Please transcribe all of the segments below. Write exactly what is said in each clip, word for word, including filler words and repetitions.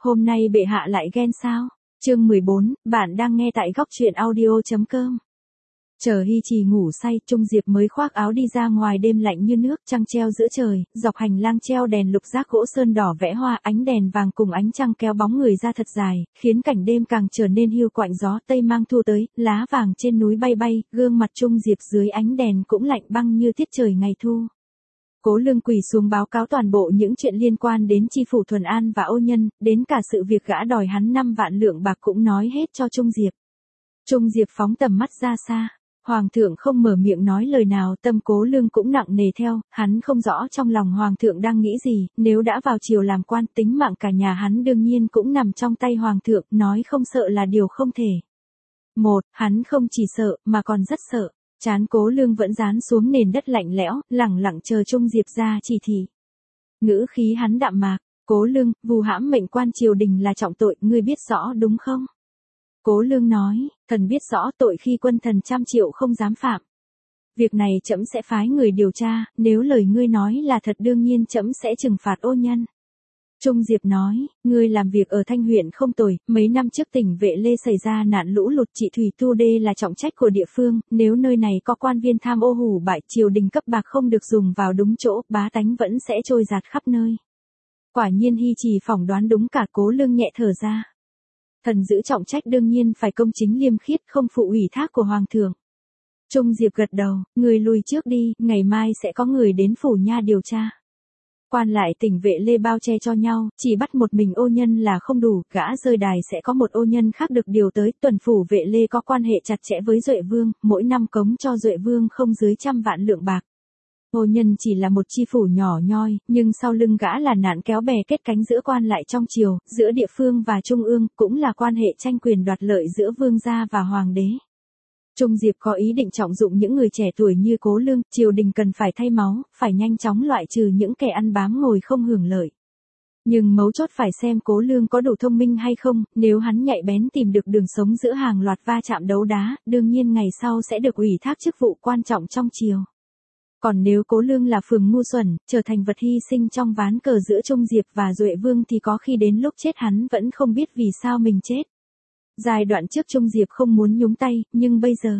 hôm nay bệ hạ lại ghen sao? Chương mười bốn, bạn đang nghe tại góc truyện audio chấm com. Chờ Hi Trì ngủ say, Trung Diệp mới khoác áo đi ra ngoài, đêm lạnh như nước, trăng treo giữa trời, dọc hành lang treo đèn lục giác gỗ sơn đỏ vẽ hoa, ánh đèn vàng cùng ánh trăng kéo bóng người ra thật dài, khiến cảnh đêm càng trở nên hiu quạnh. Gió tây mang thu tới, lá vàng trên núi bay bay, gương mặt Trung Diệp dưới ánh đèn cũng lạnh băng như tiết trời ngày thu. Cố Lương quỳ xuống báo cáo toàn bộ những chuyện liên quan đến chi phủ Thuần An và Ô Nhân, đến cả sự việc gã đòi hắn năm vạn lượng bạc cũng nói hết cho Trung Diệp. Trung Diệp phóng tầm mắt ra xa. Hoàng thượng không mở miệng nói lời nào, tâm Cố Lương cũng nặng nề theo, hắn không rõ trong lòng Hoàng thượng đang nghĩ gì, nếu đã vào triều làm quan, tính mạng cả nhà hắn đương nhiên cũng nằm trong tay Hoàng thượng, nói không sợ là điều không thể. Một, hắn không chỉ sợ, mà còn rất sợ. Trán Cố Lương vẫn dán xuống nền đất lạnh lẽo, lẳng lặng chờ Trung Diệp ra chỉ thị. Ngữ khí hắn đạm mạc, Cố Lương, vu hãm mệnh quan triều đình là trọng tội, ngươi biết rõ đúng không? Cố Lương nói, thần biết rõ, tội khi quân thần trăm triệu không dám phạm. Việc này trẫm sẽ phái người điều tra, nếu lời ngươi nói là thật đương nhiên trẫm sẽ trừng phạt Ô Nhân. Trung Diệp nói, ngươi làm việc ở Thanh huyện không tồi, mấy năm trước tỉnh Vệ Lê xảy ra nạn lũ lụt, trị thủy tu đê là trọng trách của địa phương, nếu nơi này có quan viên tham ô hủ bại, triều đình cấp bạc không được dùng vào đúng chỗ, bá tánh vẫn sẽ trôi dạt khắp nơi. Quả nhiên Hi Trì phỏng đoán đúng cả. Cố Lương nhẹ thở ra. Thần giữ trọng trách đương nhiên phải công chính liêm khiết, không phụ ủy thác của Hoàng thượng. Trung Diệp gật đầu, người lùi trước đi, ngày mai sẽ có người đến phủ nha điều tra. Quan lại tỉnh Vệ Lê bao che cho nhau, chỉ bắt một mình Ô Nhân là không đủ, gã rơi đài sẽ có một Ô Nhân khác được điều tới. Tuần phủ Vệ Lê có quan hệ chặt chẽ với Duệ Vương, mỗi năm cống cho Duệ Vương không dưới trăm vạn lượng bạc. Ô Nhân chỉ là một chi phủ nhỏ nhoi, nhưng sau lưng gã là nạn kéo bè kết cánh giữa quan lại trong triều, giữa địa phương và trung ương, cũng là quan hệ tranh quyền đoạt lợi giữa vương gia và hoàng đế. Trung Diệp có ý định trọng dụng những người trẻ tuổi như Cố Lương, triều đình cần phải thay máu, phải nhanh chóng loại trừ những kẻ ăn bám ngồi không hưởng lợi. Nhưng mấu chốt phải xem Cố Lương có đủ thông minh hay không, nếu hắn nhạy bén tìm được đường sống giữa hàng loạt va chạm đấu đá, đương nhiên ngày sau sẽ được ủy thác chức vụ quan trọng trong triều. Còn nếu Cố Lương là phường ngu xuẩn, trở thành vật hy sinh trong ván cờ giữa Trung Diệp và Duệ Vương thì có khi đến lúc chết hắn vẫn không biết vì sao mình chết. Giai đoạn trước Trung Diệp không muốn nhúng tay, nhưng bây giờ...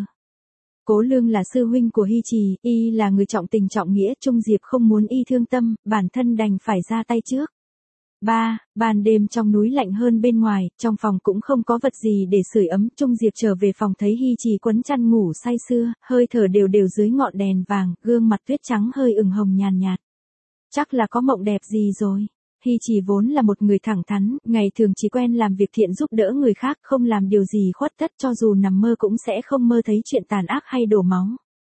Cố Lương là sư huynh của Hi Trì, y là người trọng tình trọng nghĩa, Trung Diệp không muốn y thương tâm, bản thân đành phải ra tay trước. ba. Ban đêm trong núi lạnh hơn bên ngoài, trong phòng cũng không có vật gì để sưởi ấm, Trung Diệp trở về phòng thấy Hi Trì quấn chăn ngủ say sưa, hơi thở đều đều dưới ngọn đèn vàng, gương mặt tuyết trắng hơi ửng hồng nhàn nhạt. Chắc là có mộng đẹp gì rồi. Hi Trì vốn là một người thẳng thắn, ngày thường chỉ quen làm việc thiện giúp đỡ người khác, không làm điều gì khuất tất, cho dù nằm mơ cũng sẽ không mơ thấy chuyện tàn ác hay đổ máu.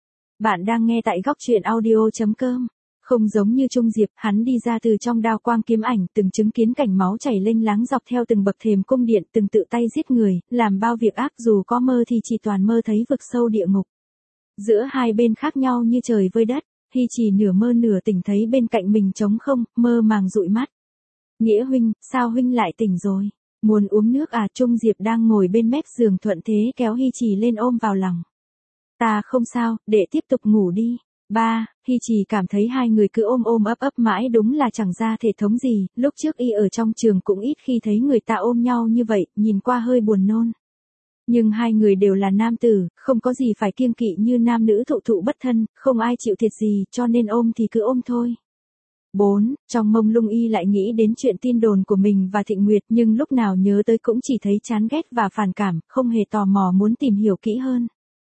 Bạn đang nghe tại góc truyện audio chấm com. Không giống như Trung Diệp, hắn đi ra từ trong đao quang kiếm ảnh, từng chứng kiến cảnh máu chảy lênh láng dọc theo từng bậc thềm cung điện, từng tự tay giết người, làm bao việc ác, dù có mơ thì chỉ toàn mơ thấy vực sâu địa ngục. Giữa hai bên khác nhau như trời với đất, Hi Trì nửa mơ nửa tỉnh thấy bên cạnh mình trống không, mơ màng dụi mắt. Nghĩa huynh, sao huynh lại tỉnh rồi? Muốn uống nước à? Trung Diệp đang ngồi bên mép giường thuận thế kéo Hi Trì lên ôm vào lòng. Ta không sao, để tiếp tục ngủ đi. ba. Hi Trì cảm thấy hai người cứ ôm ôm ấp ấp mãi đúng là chẳng ra thể thống gì, lúc trước y ở trong trường cũng ít khi thấy người ta ôm nhau như vậy, nhìn qua hơi buồn nôn. Nhưng hai người đều là nam tử, không có gì phải kiêng kỵ như nam nữ thụ thụ bất thân, không ai chịu thiệt gì, cho nên ôm thì cứ ôm thôi. bốn. Trong mông lung y lại nghĩ đến chuyện tin đồn của mình và Thịnh Nguyệt, nhưng lúc nào nhớ tới cũng chỉ thấy chán ghét và phản cảm, không hề tò mò muốn tìm hiểu kỹ hơn.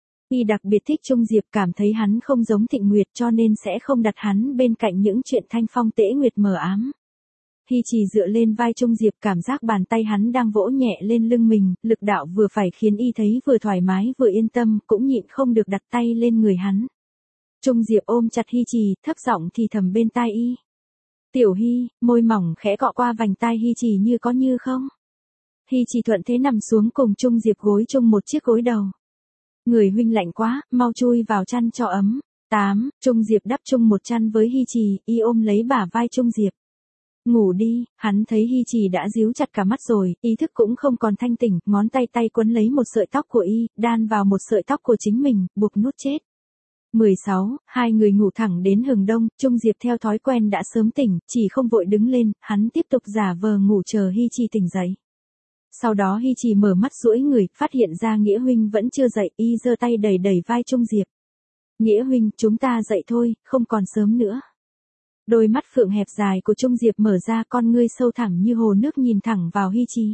Y đặc biệt thích Trung Diệp, cảm thấy hắn không giống Thịnh Nguyệt cho nên sẽ không đặt hắn bên cạnh những chuyện thanh phong tễ nguyệt mờ ám. Hi Trì dựa lên vai Trung Diệp, cảm giác bàn tay hắn đang vỗ nhẹ lên lưng mình, lực đạo vừa phải khiến y thấy vừa thoải mái vừa yên tâm, cũng nhịn không được đặt tay lên người hắn. Trung Diệp ôm chặt Hi Trì, thấp giọng thì thầm bên tai y. Tiểu Hi, môi mỏng khẽ cọ qua vành tai Hi Trì như có như không. Hi Trì thuận thế nằm xuống cùng Trung Diệp gối chung một chiếc gối đầu. Người huynh lạnh quá, mau chui vào chăn cho ấm. tám. Trung Diệp đắp chung một chăn với Hi Trì, y ôm lấy bả vai Trung Diệp. Ngủ đi, hắn thấy Hi Trì đã díu chặt cả mắt rồi, ý thức cũng không còn thanh tỉnh, ngón tay tay quấn lấy một sợi tóc của y, đan vào một sợi tóc của chính mình, buộc nút chết. mười sáu, hai người ngủ thẳng đến hừng đông, Trung Diệp theo thói quen đã sớm tỉnh, chỉ không vội đứng lên, hắn tiếp tục giả vờ ngủ chờ Hi Chi tỉnh dậy. Sau đó Hi Chi mở mắt duỗi người, phát hiện ra Nghĩa huynh vẫn chưa dậy, y giơ tay đẩy đẩy vai Trung Diệp. Nghĩa huynh, chúng ta dậy thôi, không còn sớm nữa. Đôi mắt phượng hẹp dài của Trung Diệp mở ra, con ngươi sâu thẳm như hồ nước nhìn thẳng vào Hi Chi.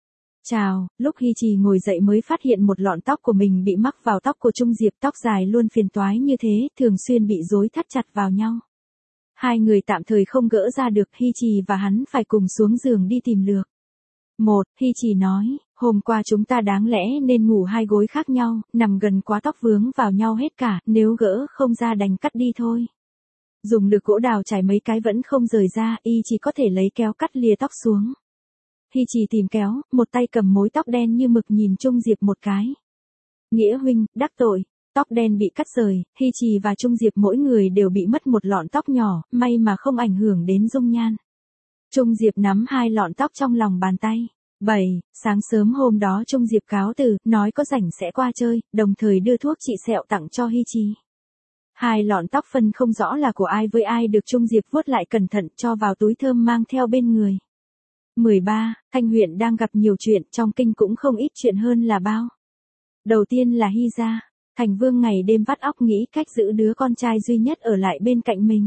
Chào, lúc Hi Chi ngồi dậy mới phát hiện một lọn tóc của mình bị mắc vào tóc của Trung Diệp, tóc dài luôn phiền toái như thế, thường xuyên bị rối thắt chặt vào nhau. Hai người tạm thời không gỡ ra được, Hi Chi và hắn phải cùng xuống giường đi tìm lược. Một, Hi Chi nói, hôm qua chúng ta đáng lẽ nên ngủ hai gối khác nhau, nằm gần quá tóc vướng vào nhau hết cả, nếu gỡ không ra đành cắt đi thôi. Dùng lược gỗ đào trải mấy cái vẫn không rời ra, y chỉ có thể lấy kéo cắt lìa tóc xuống. Hi Chi tìm kéo, một tay cầm mối tóc đen như mực nhìn Trung Diệp một cái. Nghĩa huynh, đắc tội, tóc đen bị cắt rời, Hi Chi và Trung Diệp mỗi người đều bị mất một lọn tóc nhỏ, may mà không ảnh hưởng đến dung nhan. Trung Diệp nắm hai lọn tóc trong lòng bàn tay. bảy. Sáng sớm hôm đó Trung Diệp cáo từ, nói có rảnh sẽ qua chơi, đồng thời đưa thuốc trị sẹo tặng cho Hi Chi. Hai lọn tóc phân không rõ là của ai với ai được Trung Diệp vuốt lại cẩn thận cho vào túi thơm mang theo bên người. mười ba. Thanh huyện đang gặp nhiều chuyện, trong kinh cũng không ít chuyện hơn là bao. Đầu tiên là Hi gia. Thành Vương ngày đêm vắt óc nghĩ cách giữ đứa con trai duy nhất ở lại bên cạnh mình.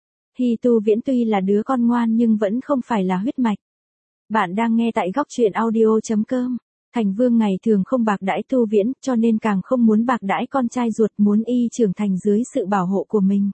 Hi Tu Viễn tuy là đứa con ngoan nhưng vẫn không phải là huyết mạch. Bạn đang nghe tại góc truyện audio chấm com. Thành Vương ngày thường không bạc đãi Tu Viễn, cho nên càng không muốn bạc đãi con trai ruột, muốn y trưởng thành dưới sự bảo hộ của mình.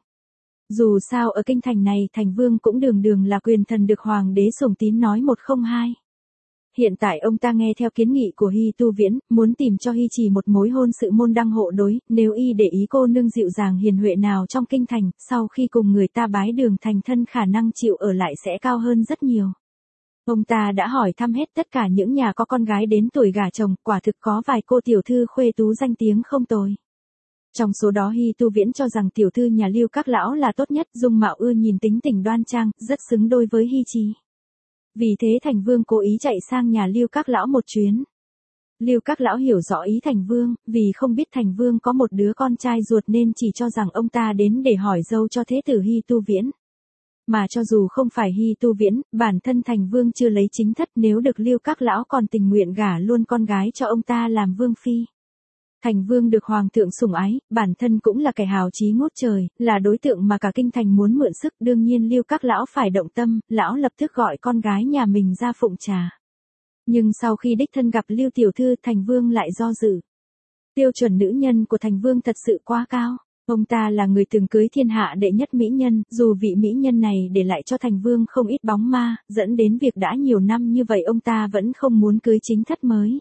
Dù sao ở kinh thành này Thành Vương cũng đường đường là quyền thần được hoàng đế sủng tín nói một không hai. Hiện tại ông ta nghe theo kiến nghị của Hi Tu Viễn, muốn tìm cho Hi Chi một mối hôn sự môn đăng hộ đối, nếu y để ý cô nương dịu dàng hiền huệ nào trong kinh thành, sau khi cùng người ta bái đường thành thân khả năng chịu ở lại sẽ cao hơn rất nhiều. Ông ta đã hỏi thăm hết tất cả những nhà có con gái đến tuổi gả chồng, quả thực có vài cô tiểu thư khuê tú danh tiếng không tồi. Trong số đó Hi Tu Viễn cho rằng tiểu thư nhà Lưu Các Lão là tốt nhất, dung mạo ưa nhìn, tính tình đoan trang, rất xứng đôi với Hi Chi. Vì thế Thành Vương cố ý chạy sang nhà Lưu Các Lão một chuyến. Lưu Các Lão hiểu rõ ý Thành Vương, vì không biết Thành Vương có một đứa con trai ruột nên chỉ cho rằng ông ta đến để hỏi dâu cho thế tử Hi Tu Viễn. Mà cho dù không phải Hi Tu Viễn, bản thân Thành Vương chưa lấy chính thất, nếu được Lưu Các Lão còn tình nguyện gả luôn con gái cho ông ta làm vương phi. Thành Vương được hoàng thượng sủng ái, bản thân cũng là kẻ hào chí ngút trời, là đối tượng mà cả kinh thành muốn mượn sức, đương nhiên Lưu Các Lão phải động tâm, lão lập tức gọi con gái nhà mình ra phụng trà. Nhưng sau khi đích thân gặp Lưu tiểu thư, Thành Vương lại do dự. Tiêu chuẩn nữ nhân của Thành Vương thật sự quá cao. Ông ta là người từng cưới thiên hạ đệ nhất mỹ nhân, dù vị mỹ nhân này để lại cho Thành Vương không ít bóng ma, dẫn đến việc đã nhiều năm như vậy ông ta vẫn không muốn cưới chính thất mới.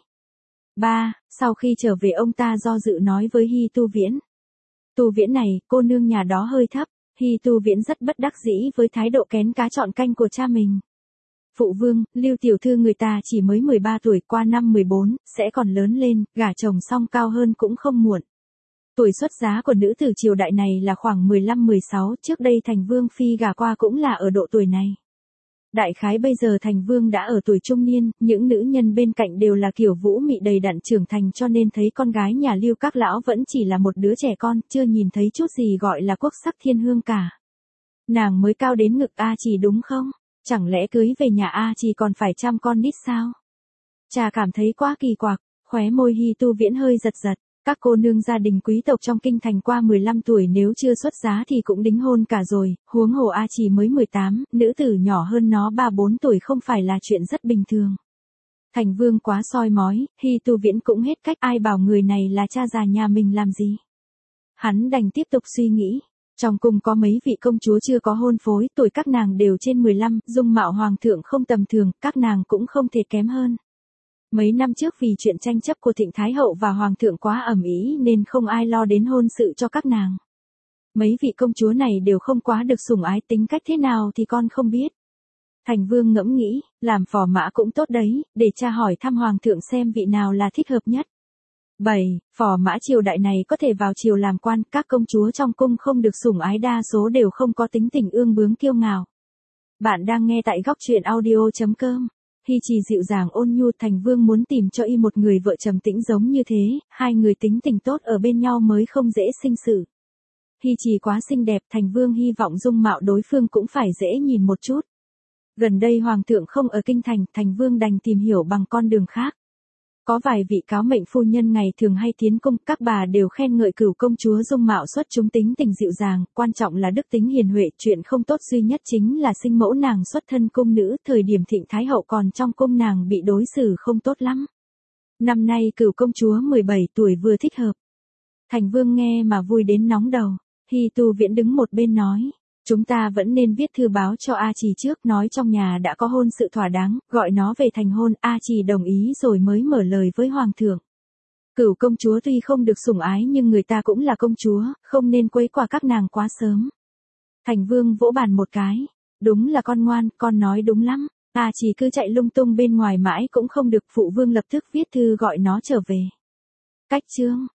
ba. Sau khi trở về ông ta do dự nói với Hi Tu Viễn. Tu Viễn này, cô nương nhà đó hơi thấp. Hi Tu Viễn rất bất đắc dĩ với thái độ kén cá chọn canh của cha mình. Phụ vương, Lưu tiểu thư người ta chỉ mới mười ba tuổi, qua năm mười bốn, sẽ còn lớn lên, gả chồng xong cao hơn cũng không muộn. Tuổi xuất giá của nữ tử triều đại này là khoảng mười lăm mười sáu, trước đây Thành Vương phi gả qua cũng là ở độ tuổi này. Đại khái bây giờ Thành Vương đã ở tuổi trung niên, những nữ nhân bên cạnh đều là kiểu vũ mị đầy đặn trưởng thành, cho nên thấy con gái nhà Lưu Các Lão vẫn chỉ là một đứa trẻ con, chưa nhìn thấy chút gì gọi là quốc sắc thiên hương cả. Nàng mới cao đến ngực A Chỉ đúng không? Chẳng lẽ cưới về nhà A Chỉ còn phải chăm con nít sao? Cha cảm thấy quá kỳ quặc, khóe môi Hi Tu Viễn hơi giật giật. Các cô nương gia đình quý tộc trong kinh thành qua mười lăm tuổi nếu chưa xuất giá thì cũng đính hôn cả rồi, huống hồ A Chỉ mới mười tám, nữ tử nhỏ hơn nó ba bốn tuổi không phải là chuyện rất bình thường. Thành Vương quá soi mói, Hi Tu Viễn cũng hết cách, ai bảo người này là cha già nhà mình làm gì. Hắn đành tiếp tục suy nghĩ. Trong cung có mấy vị công chúa chưa có hôn phối, tuổi các nàng đều trên mười lăm, dung mạo hoàng thượng không tầm thường, các nàng cũng không thể kém hơn. Mấy năm trước vì chuyện tranh chấp của Thịnh Thái Hậu và Hoàng thượng quá ầm ĩ nên không ai lo đến hôn sự cho các nàng. Mấy vị công chúa này đều không quá được sủng ái, tính cách thế nào thì con không biết. Thành Vương ngẫm nghĩ, làm phò mã cũng tốt đấy, để cha hỏi thăm Hoàng thượng xem vị nào là thích hợp nhất. bảy. Phò mã triều đại này có thể vào triều làm quan, các công chúa trong cung không được sủng ái đa số đều không có tính tình ương bướng kiêu ngạo. Bạn đang nghe tại góc truyện audio chấm com. Hi Chi dịu dàng ôn nhu, Thành Vương muốn tìm cho y một người vợ trầm tĩnh giống như thế, hai người tính tình tốt ở bên nhau mới không dễ sinh sự. Hi Trì quá xinh đẹp, Thành Vương hy vọng dung mạo đối phương cũng phải dễ nhìn một chút. Gần đây Hoàng thượng không ở kinh thành, Thành Vương đành tìm hiểu bằng con đường khác. Có vài vị cáo mệnh phu nhân ngày thường hay tiến cung, các bà đều khen ngợi Cửu công chúa dung mạo xuất chúng, tính tình dịu dàng, quan trọng là đức tính hiền huệ, chuyện không tốt duy nhất chính là sinh mẫu nàng xuất thân cung nữ, thời điểm Thịnh Thái hậu còn trong cung nàng bị đối xử không tốt lắm. Năm nay Cửu công chúa mười bảy tuổi vừa thích hợp. Thành Vương nghe mà vui đến nóng đầu. Hi Tu Viễn đứng một bên nói, chúng ta vẫn nên viết thư báo cho A Trì trước, nói trong nhà đã có hôn sự thỏa đáng, gọi nó về thành hôn, A Trì đồng ý rồi mới mở lời với Hoàng thượng. Cửu công chúa tuy không được sủng ái nhưng người ta cũng là công chúa, không nên quấy quả các nàng quá sớm. Thành Vương vỗ bàn một cái, đúng là con ngoan, con nói đúng lắm, A Trì cứ chạy lung tung bên ngoài mãi cũng không được, phụ vương lập tức viết thư gọi nó trở về. Cách chương